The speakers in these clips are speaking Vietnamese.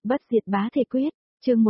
Bất diệt bá thể quyết, chương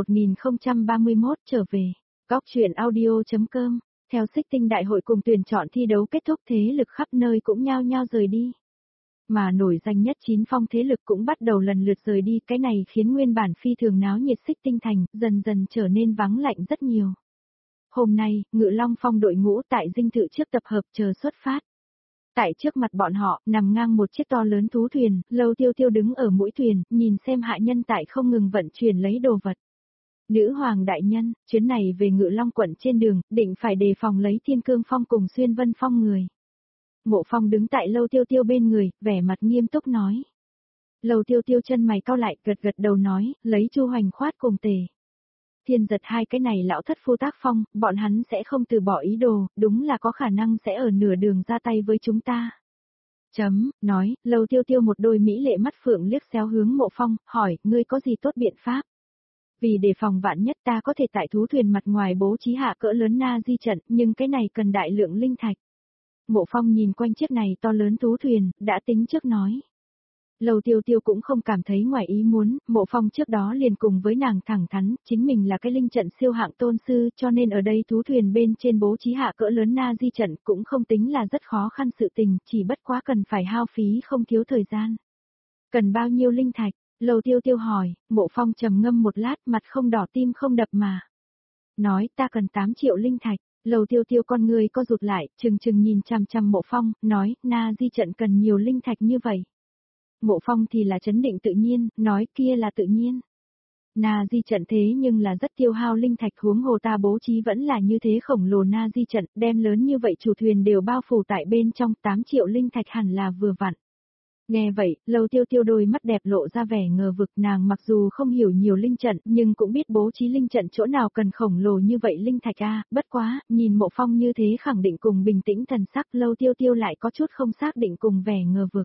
1031 trở về. Góc truyện audio.com. Theo xích tinh đại hội cùng tuyển chọn thi đấu kết thúc, thế lực khắp nơi cũng nhao nhao rời đi. Mà nổi danh nhất 9 phong thế lực cũng bắt đầu lần lượt rời đi, cái này khiến nguyên bản phi thường náo nhiệt xích tinh thành dần dần trở nên vắng lạnh rất nhiều. Hôm nay, Ngự Long Phong đội ngũ tại dinh thự trước tập hợp chờ xuất phát. Tại trước mặt bọn họ, nằm ngang một chiếc to lớn thú thuyền, Lâu Tiêu Tiêu đứng ở mũi thuyền, nhìn xem hạ nhân tại không ngừng vận chuyển lấy đồ vật. Nữ hoàng đại nhân, chuyến này về Ngự Long quận trên đường, định phải đề phòng lấy Thiên Cương Phong cùng Xuyên Vân Phong người. Mộ Phong đứng tại Lâu Tiêu Tiêu bên người, vẻ mặt nghiêm túc nói. Lâu Tiêu Tiêu chân mày cau lại, gật gật đầu nói, lấy Chu Hoành Khoát cùng Tề Thiên Giật hai cái này lão thất phu tác phong, bọn hắn sẽ không từ bỏ ý đồ, đúng là có khả năng sẽ ở nửa đường ra tay với chúng ta. Nói, Lâu Tiêu Tiêu một đôi mỹ lệ mắt phượng liếc xéo hướng Mộ Phong, hỏi, ngươi có gì tốt biện pháp? Vì đề phòng vạn nhất ta có thể tại thú thuyền mặt ngoài bố trí hạ cỡ lớn na di trận, nhưng cái này cần đại lượng linh thạch. Mộ Phong nhìn quanh chiếc này to lớn thú thuyền, đã tính trước nói. Lâu Tiêu Tiêu cũng không cảm thấy ngoài ý muốn, Mộ Phong trước đó liền cùng với nàng thẳng thắn, chính mình là cái linh trận siêu hạng tôn sư, cho nên ở đây thú thuyền bên trên bố trí hạ cỡ lớn na di trận cũng không tính là rất khó khăn sự tình, chỉ bất quá cần phải hao phí không thiếu thời gian. Cần bao nhiêu linh thạch? Lâu Tiêu Tiêu hỏi. Mộ Phong trầm ngâm một lát, mặt không đỏ tim không đập mà. Nói, ta cần 8 triệu linh thạch. Lâu Tiêu Tiêu con người co rụt lại, chừng nhìn chằm chằm Mộ Phong, nói, na di trận cần nhiều linh thạch như vậy. Mộ Phong thì là trấn định tự nhiên, nói kia là tự nhiên. Na di trận thế nhưng là rất tiêu hao linh thạch, huống hồ ta bố trí vẫn là như thế khổng lồ na di trận, đem lớn như vậy chủ thuyền đều bao phủ tại bên trong, 8 triệu linh thạch hẳn là vừa vặn. Nghe vậy, Lâu Tiêu Tiêu đôi mắt đẹp lộ ra vẻ ngờ vực, nàng mặc dù không hiểu nhiều linh trận, nhưng cũng biết bố trí linh trận chỗ nào cần khổng lồ như vậy linh thạch a, bất quá, nhìn Mộ Phong như thế khẳng định cùng bình tĩnh thần sắc, Lâu Tiêu Tiêu lại có chút không xác định cùng vẻ ngờ vực.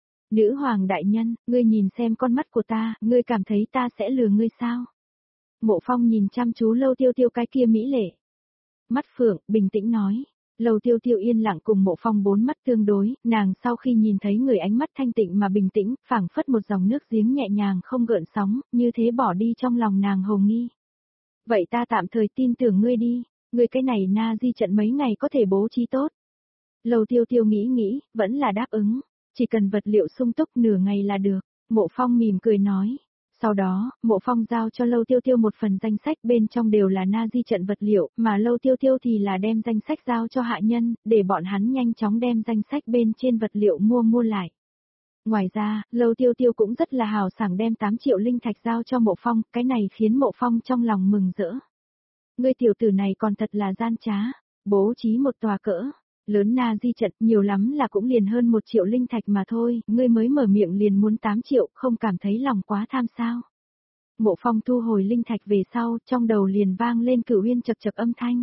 Nữ hoàng đại nhân, ngươi nhìn xem con mắt của ta, ngươi cảm thấy ta sẽ lừa ngươi sao? Mộ Phong nhìn chăm chú Lâu Tiêu Tiêu cái kia mỹ lệ mắt phượng, bình tĩnh nói. Lâu Tiêu Tiêu yên lặng cùng Mộ Phong bốn mắt tương đối, nàng sau khi nhìn thấy người ánh mắt thanh tịnh mà bình tĩnh, phảng phất một dòng nước giếng nhẹ nhàng không gợn sóng, như thế bỏ đi trong lòng nàng hồ nghi. Vậy ta tạm thời tin tưởng ngươi đi, ngươi cái này na di trận mấy ngày có thể bố trí tốt. Lâu Tiêu Tiêu nghĩ, vẫn là đáp ứng, chỉ cần vật liệu sung túc nửa ngày là được. Mộ Phong mỉm cười nói. Sau đó, Mộ Phong giao cho Lâu Tiêu Tiêu một phần danh sách, bên trong đều là na di trận vật liệu, mà Lâu Tiêu Tiêu thì là đem danh sách giao cho hạ nhân, để bọn hắn nhanh chóng đem danh sách bên trên vật liệu mua lại. Ngoài ra, Lâu Tiêu Tiêu cũng rất là hào sảng đem 8 triệu linh thạch giao cho Mộ Phong, cái này khiến Mộ Phong trong lòng mừng rỡ. Ngươi tiểu tử này còn thật là gian trá, bố trí một tòa cỡ lớn na di trận, nhiều lắm là cũng liền hơn 1 triệu linh thạch mà thôi, ngươi mới mở miệng liền muốn 8 triệu, không cảm thấy lòng quá tham sao. Mộ Phong thu hồi linh thạch về sau, trong đầu liền vang lên Cửu Uyên chập chập âm thanh.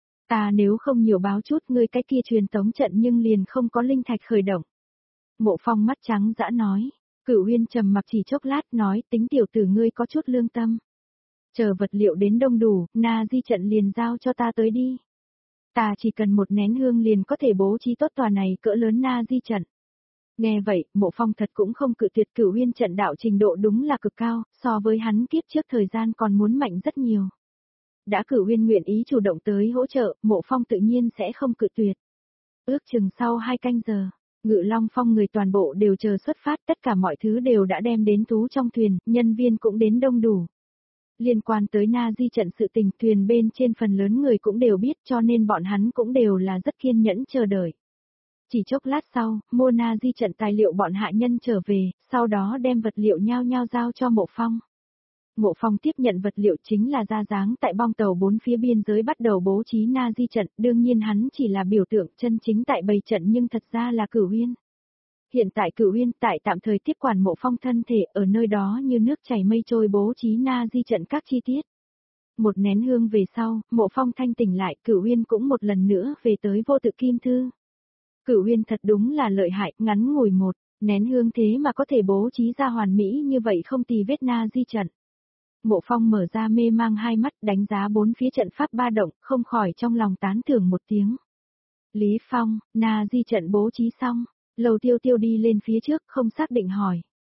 Ta nếu không nhiều báo chút ngươi cái kia truyền tống trận nhưng liền không có linh thạch khởi động. Mộ Phong mắt trắng dã nói. Cửu Uyên trầm mặc chỉ chốc lát nói, tính tiểu tử ngươi có chút lương tâm. Chờ vật liệu đến đông đủ, na di trận liền giao cho ta tới đi. Ta chỉ cần một nén hương liền có thể bố trí tốt tòa này cỡ lớn na di trận. Nghe vậy, Mộ Phong thật cũng không cự tuyệt, Cửu Uyên trận đạo trình độ đúng là cực cao, so với hắn kiếp trước thời gian còn muốn mạnh rất nhiều. Đã Cửu Uyên nguyện ý chủ động tới hỗ trợ, Mộ Phong tự nhiên sẽ không cự tuyệt. Ước chừng sau 2 canh giờ, Ngự Long Phong người toàn bộ đều chờ xuất phát, tất cả mọi thứ đều đã đem đến thú trong thuyền, nhân viên cũng đến đông đủ. Liên quan tới na di trận sự tình, thuyền bên trên phần lớn người cũng đều biết, cho nên bọn hắn cũng đều là rất kiên nhẫn chờ đợi. Chỉ chốc lát sau, mua na di trận tài liệu bọn hạ nhân trở về, sau đó đem vật liệu nhao nhao giao cho Mộ Phong. Mộ Phong tiếp nhận vật liệu chính là ra dáng tại bong tàu 4 phía biên giới bắt đầu bố trí na di trận, đương nhiên hắn chỉ là biểu tượng, chân chính tại bày trận nhưng thật ra là Cửu Uyên. Hiện tại Cửu Uyên tại tạm thời tiếp quản Mộ Phong thân thể, ở nơi đó như nước chảy mây trôi bố trí na di trận các chi tiết. Một nén hương về sau, Mộ Phong thanh tỉnh lại, Cửu Uyên cũng một lần nữa về tới vô tự kim thư. Cửu Uyên thật đúng là lợi hại, ngắn ngủi một nén hương thế mà có thể bố trí ra hoàn mỹ như vậy không tì vết na di trận. Mộ Phong mở ra mê mang hai mắt, đánh giá bốn phía trận pháp ba động, không khỏi trong lòng tán thưởng một tiếng. Lý Phong, na di trận bố trí xong. Lâu Tiêu Tiêu đi lên phía trước, không xác định hỏi.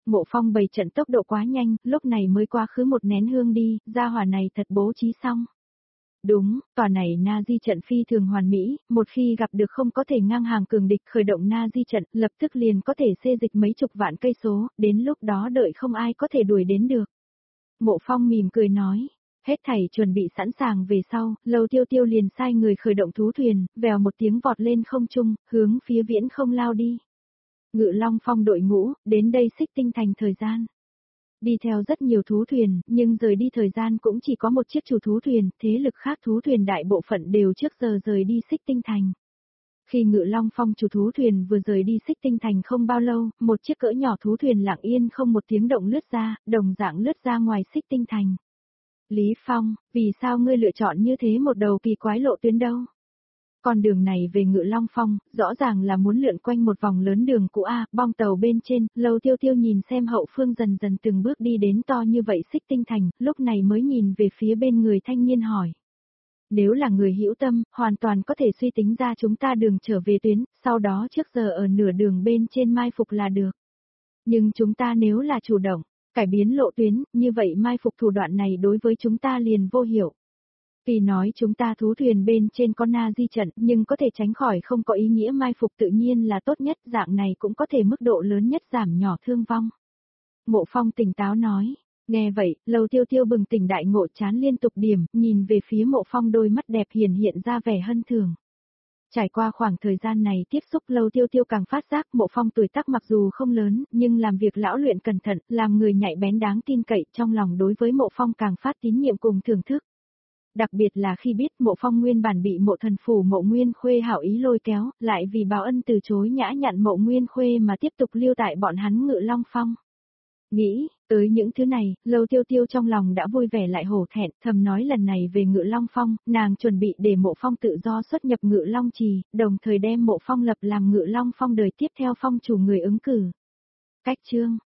Mộ Phong bày trận tốc độ quá nhanh, lúc này mới qua khứ một nén hương đi, gia hỏa này thật bố trí xong. Đúng, tòa này Na Di trận phi thường hoàn mỹ, một khi gặp được không có thể ngang hàng cường địch khởi động Na Di trận, lập tức liền có thể xê dịch mấy chục vạn cây số, đến lúc đó đợi không ai có thể đuổi đến được. Mộ Phong mỉm cười nói, hết thảy chuẩn bị sẵn sàng về sau, Lâu Tiêu Tiêu liền sai người khởi động thú thuyền, vèo một tiếng vọt lên không trung, hướng phía viễn không lao đi. Ngự Long Phong đội ngũ, đến đây Xích Tinh Thành thời gian. Đi theo rất nhiều thú thuyền, nhưng rời đi thời gian cũng chỉ có một chiếc chủ thú thuyền, thế lực khác thú thuyền đại bộ phận đều trước giờ rời đi Xích Tinh Thành. Khi Ngự Long Phong chủ thú thuyền vừa rời đi Xích Tinh Thành không bao lâu, một chiếc cỡ nhỏ thú thuyền lặng yên không một tiếng động lướt ra, đồng dạng lướt ra ngoài Xích Tinh Thành. Lý Phong, vì sao ngươi lựa chọn như thế một đầu kỳ quái lộ tuyến đâu? Con đường này về Ngự Long Phong, rõ ràng là muốn lượn quanh một vòng lớn đường cũ A, bong tàu bên trên, Lâu Tiêu Tiêu nhìn xem hậu phương dần dần từng bước đi đến to như vậy Xích Tinh Thành, lúc này mới nhìn về phía bên người thanh niên hỏi. Nếu là người hữu tâm, hoàn toàn có thể suy tính ra chúng ta đường trở về tuyến, sau đó trước giờ ở nửa đường bên trên mai phục là được. Nhưng chúng ta nếu là chủ động, cải biến lộ tuyến, như vậy mai phục thủ đoạn này đối với chúng ta liền vô hiệu. Vì nói chúng ta thú thuyền bên trên con Na Di trận nhưng có thể tránh khỏi không có ý nghĩa mai phục tự nhiên là tốt nhất, dạng này cũng có thể mức độ lớn nhất giảm nhỏ thương vong. Mộ Phong tỉnh táo nói, nghe vậy, Lâu Tiêu Tiêu bừng tỉnh đại ngộ chán liên tục điểm, nhìn về phía Mộ Phong đôi mắt đẹp hiện ra vẻ hân thường. Trải qua khoảng thời gian này tiếp xúc Lâu Tiêu Tiêu càng phát giác Mộ Phong tuổi tác mặc dù không lớn, nhưng làm việc lão luyện cẩn thận, làm người nhạy bén đáng tin cậy, trong lòng đối với Mộ Phong càng phát tín nhiệm cùng thưởng thức. Đặc biệt là khi biết Mộ Phong nguyên bản bị Mộ Thần Phủ Mộ Nguyên Khuê hảo ý lôi kéo, lại vì báo ân từ chối nhã nhặn Mộ Nguyên Khuê mà tiếp tục lưu tại bọn hắn Ngự Long Phong. Nghĩ, tới những thứ này, Lâu Tiêu Tiêu trong lòng đã vui vẻ lại hổ thẹn, thầm nói lần này về Ngự Long Phong, nàng chuẩn bị để Mộ Phong tự do xuất nhập Ngự Long Trì, đồng thời đem Mộ Phong lập làm Ngự Long Phong đời tiếp theo phong chủ người ứng cử. Cách chương